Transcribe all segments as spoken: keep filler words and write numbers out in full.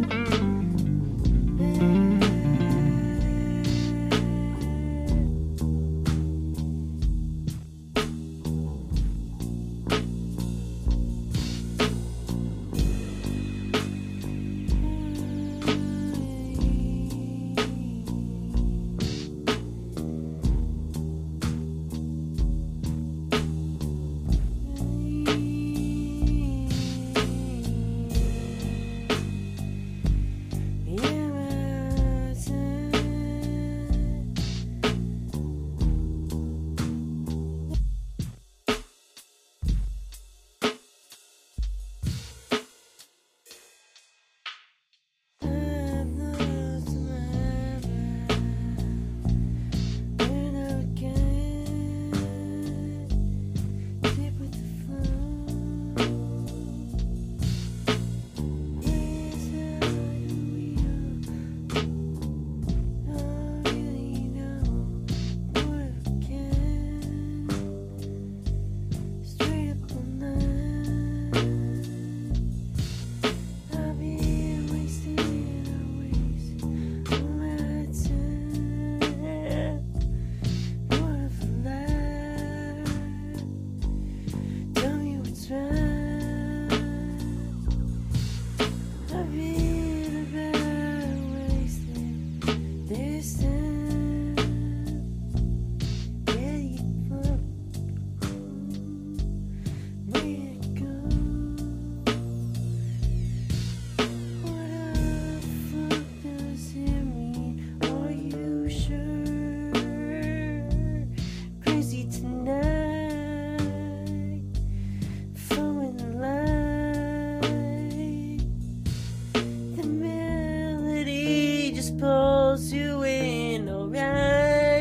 pulls you in, alright.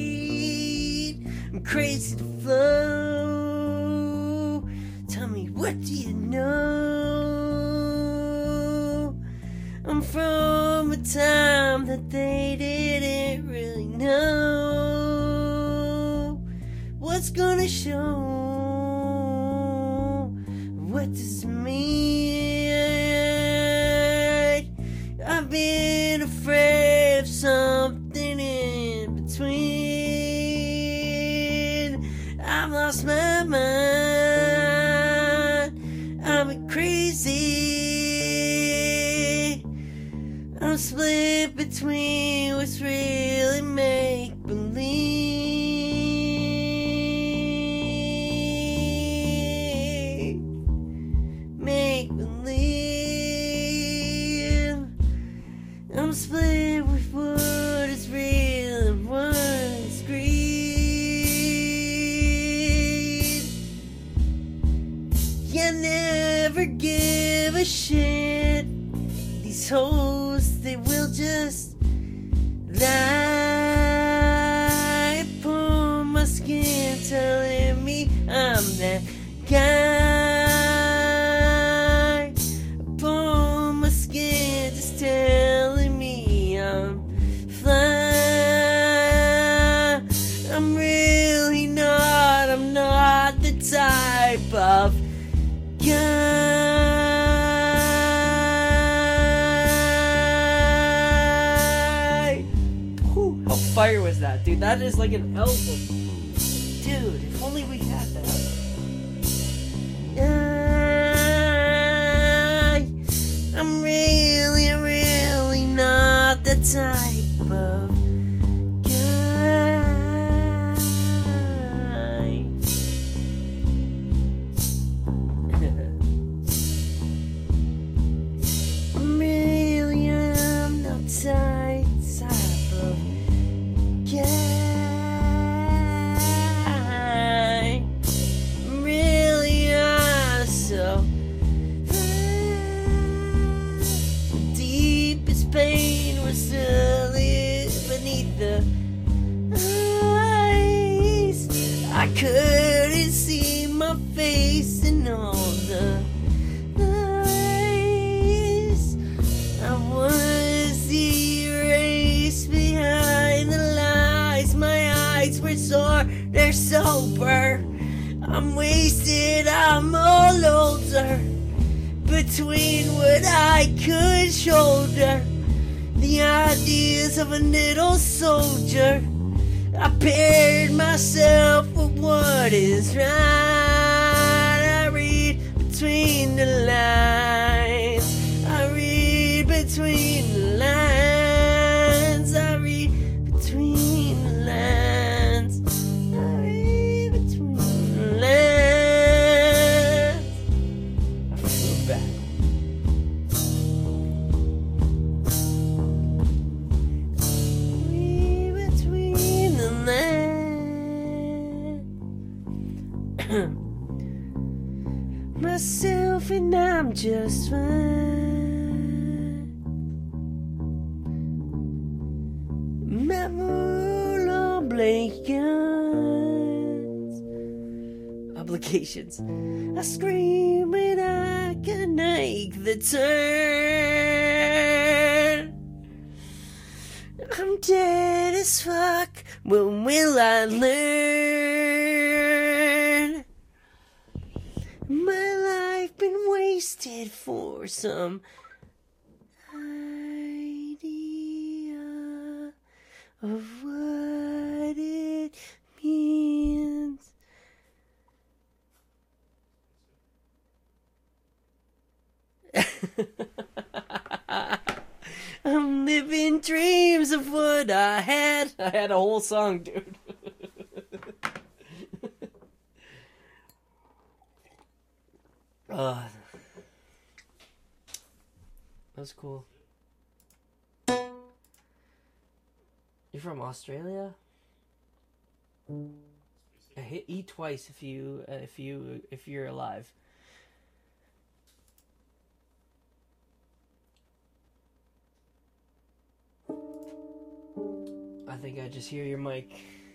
I'm crazy to flow. Tell me, what do you know? I'm from a time that they didn't really know what's gonna show. What does it mean? I've been afraid of something in between. I've lost my mind. I'm crazy. I'm split between what's real and make-believe. Make-believe. I'm split with what is real and what is greed. You never give a shit. These hoes, they will just lie upon my skin, telling me I'm that guy. Upon my skin, just telling me I'm fly. I'm really not, I'm not the type of guy. How fire was that, dude? That is like an album. Dude, if only we had that. I, I'm really, really not the type of guy. I'm really, I'm not the type, type of guy. Really are so the deepest pain was still beneath the eyes. I couldn't see my face in all the lies. I was erased behind the lies. My eyes were sore, they're sober. I'm wasted, I'm all older. But between what I could shoulder, the ideas of a little soldier. I paired myself with what is right. I read between the lines. I read between the lines. I read between the lines. I read between the lines. I feel bad. Read between the lines. Myself and I'm just fine. Memory on blankets. Obligations. I scream when I can make the turn. I'm dead as fuck. When will I learn? My life been wasted for some idea of what it means. I'm living dreams of what I had. I had a whole song, dude. Uh, that was cool. You're from Australia? I hit E twice if you uh, if you if you're alive. I think I just hear your mic.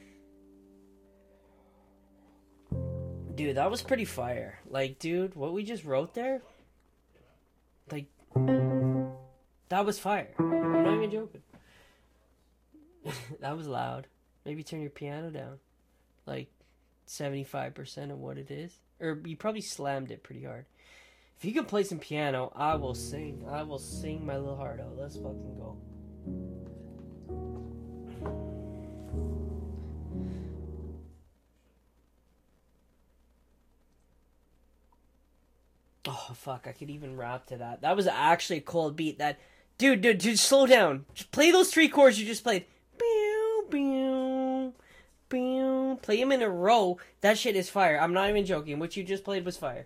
Dude, that was pretty fire. Like, dude, what we just wrote there? Like, that was fire. I'm not even joking. That was loud. Maybe turn your piano down. Like, seventy-five percent of what it is. Or you probably slammed it pretty hard. If you can play some piano, I will sing. I will sing my little heart out. Let's fucking go. Oh, fuck, I could even rap to that. That was actually a cold beat. That, dude, dude, dude, slow down. Just play those three chords you just played. Pew, pew, pew. Play them in a row. That shit is fire. I'm not even joking. What you just played was fire.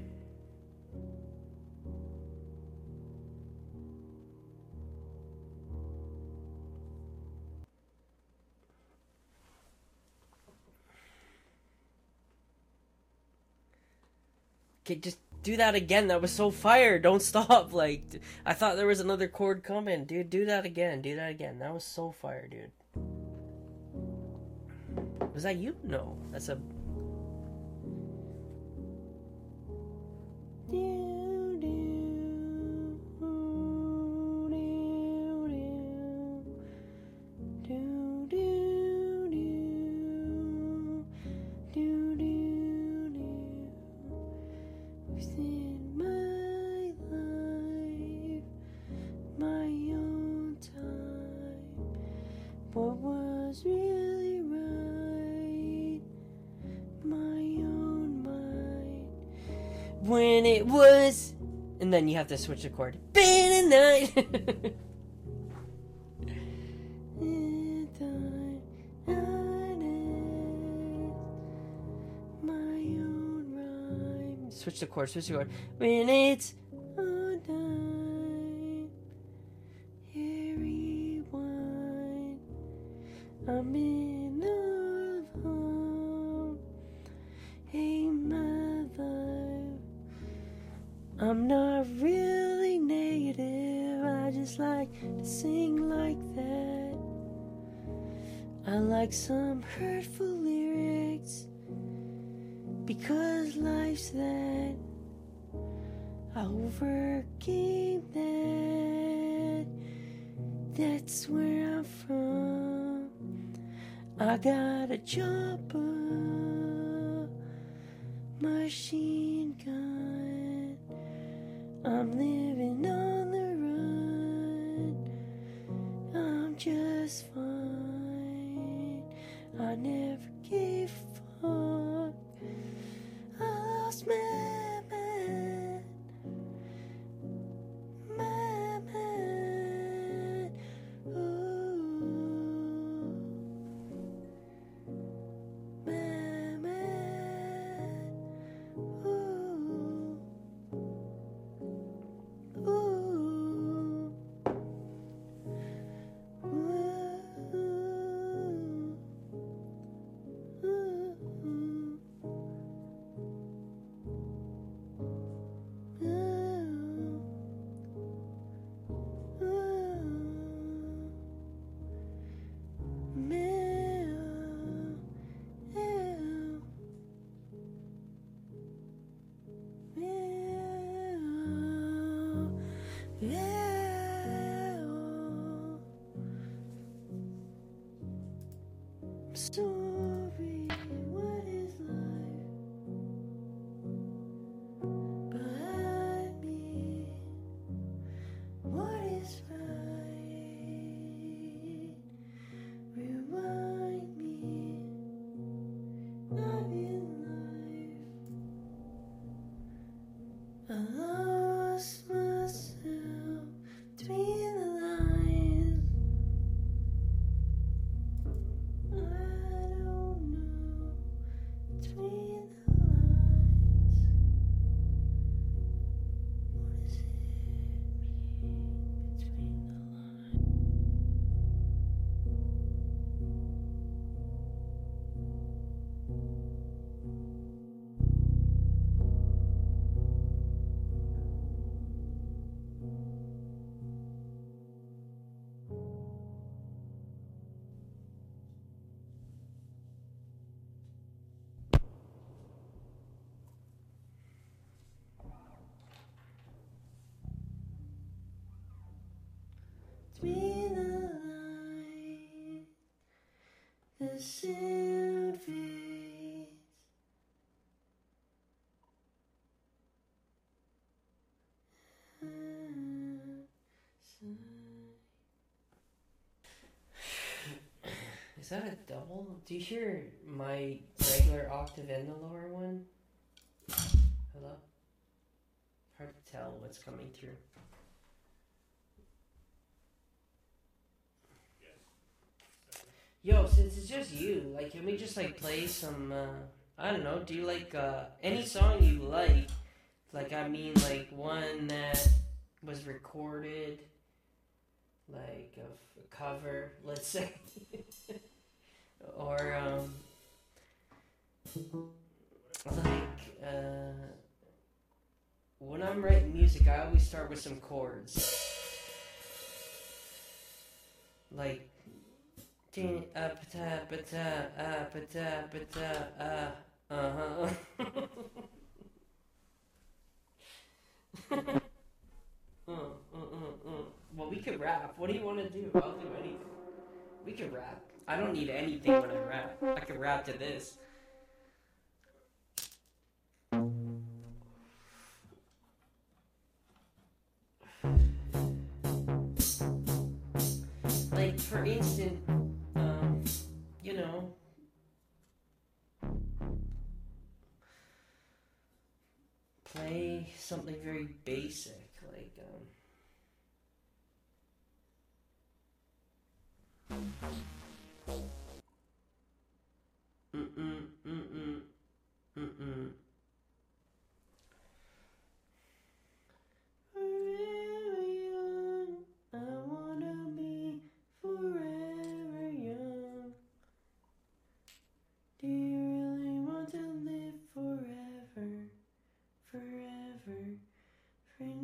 Okay, just do that again. That was so fire. Don't stop. Like, I thought there was another chord coming. Dude, do that again. Do that again. That was so fire, dude. Was that you? No. That's a... What was really right? My own mind. When it was... And then you have to switch the chord. Been a night. Switch the chord, switch the chord. When it's on time, here rewind. I'm in love, home. Hey, mother. I'm not really native. I just like to sing like that. I like some hurtful lyrics. Because life's that I overcame that. That's where I'm from. I got a chopper, machine gun. I'm living on the run. I'm just fine. I never gave a fuck. I lost my mind. My mind. Ooh. My mind. Ooh. Ooh. Ooh. Sorry, what is life behind me? What is right? Rewind me. Not in life. I lost myself between the lines. I don't know between the lines. What does it mean between the lines? Between the lines, the sound fades. Is that a double? Do you hear my regular octave and the lower one? Hello? Hard to tell what's coming through. Yo, since it's just you, like, can we just, like, play some, uh, I don't know, do you like, uh, any song you like? Like, I mean, like, one that was recorded, like, of a cover, let's say. Or, um, like, uh, when I'm writing music, I always start with some chords. Like, uh, pata, pata, uh, pata, pata, uh, uh-huh. uh, uh, uh, uh. Well, we could rap. What do you want to do? I'll do anything. We could rap. I don't need anything when I rap. I could rap to this. Like, for instance, um, you know, play something very basic, like, um...